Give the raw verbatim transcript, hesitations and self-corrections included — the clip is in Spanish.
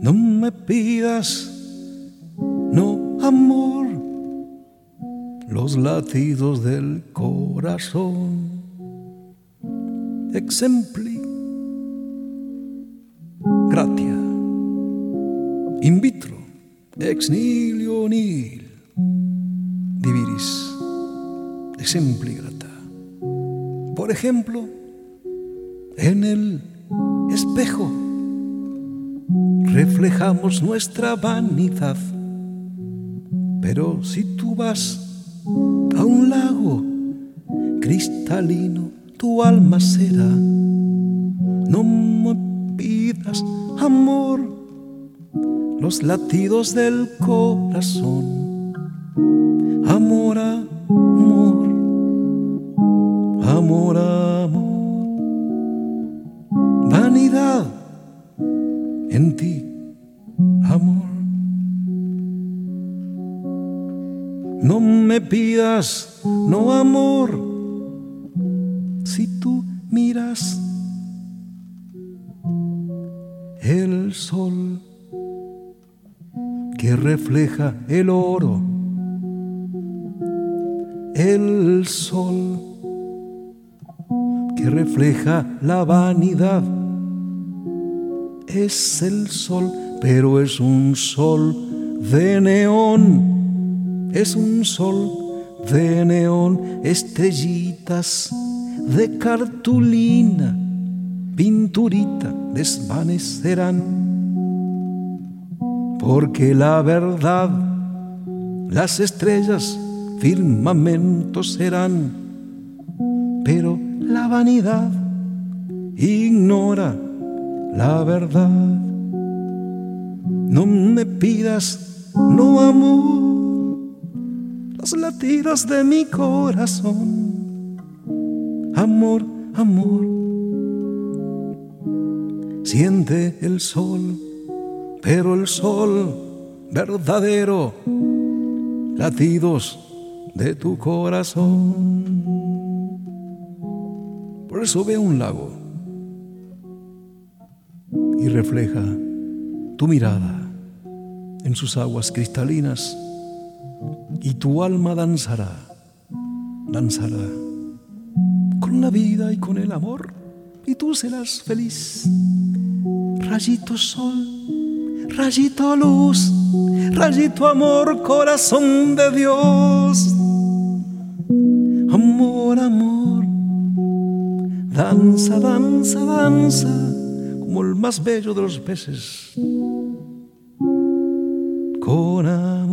No me pidas, no amor, los latidos del corazón. Exempli gratia in vitro ex nihilo nihil diviris exempli grata. Por ejemplo, en el espejo reflejamos nuestra vanidad, pero si tú vas a un lago cristalino, tu alma será. No me pidas, amor, los latidos del corazón. Amor, amor, amor, amor. Vanidad en ti, amor. No me pidas, no amor, si tú miras el sol que refleja el oro, el sol que refleja la vanidad, es el sol, pero es un sol de neón, es un sol de neón, estrellitas de cartulina, pinturita desvanecerán, porque la verdad, las estrellas, firmamentos serán, pero la vanidad ignora la verdad. No me pidas, no amor, los latidos de mi corazón. Amor, amor, siente el sol, pero el sol verdadero, latidos de tu corazón. Por eso ve un lago y refleja tu mirada en sus aguas cristalinas, y tu alma danzará, danzará con la vida y con el amor, y tú serás feliz. Rayito sol, rayito luz, rayito amor, corazón de Dios. Amor, amor, danza, danza, danza, como el más bello de los peces, con amor.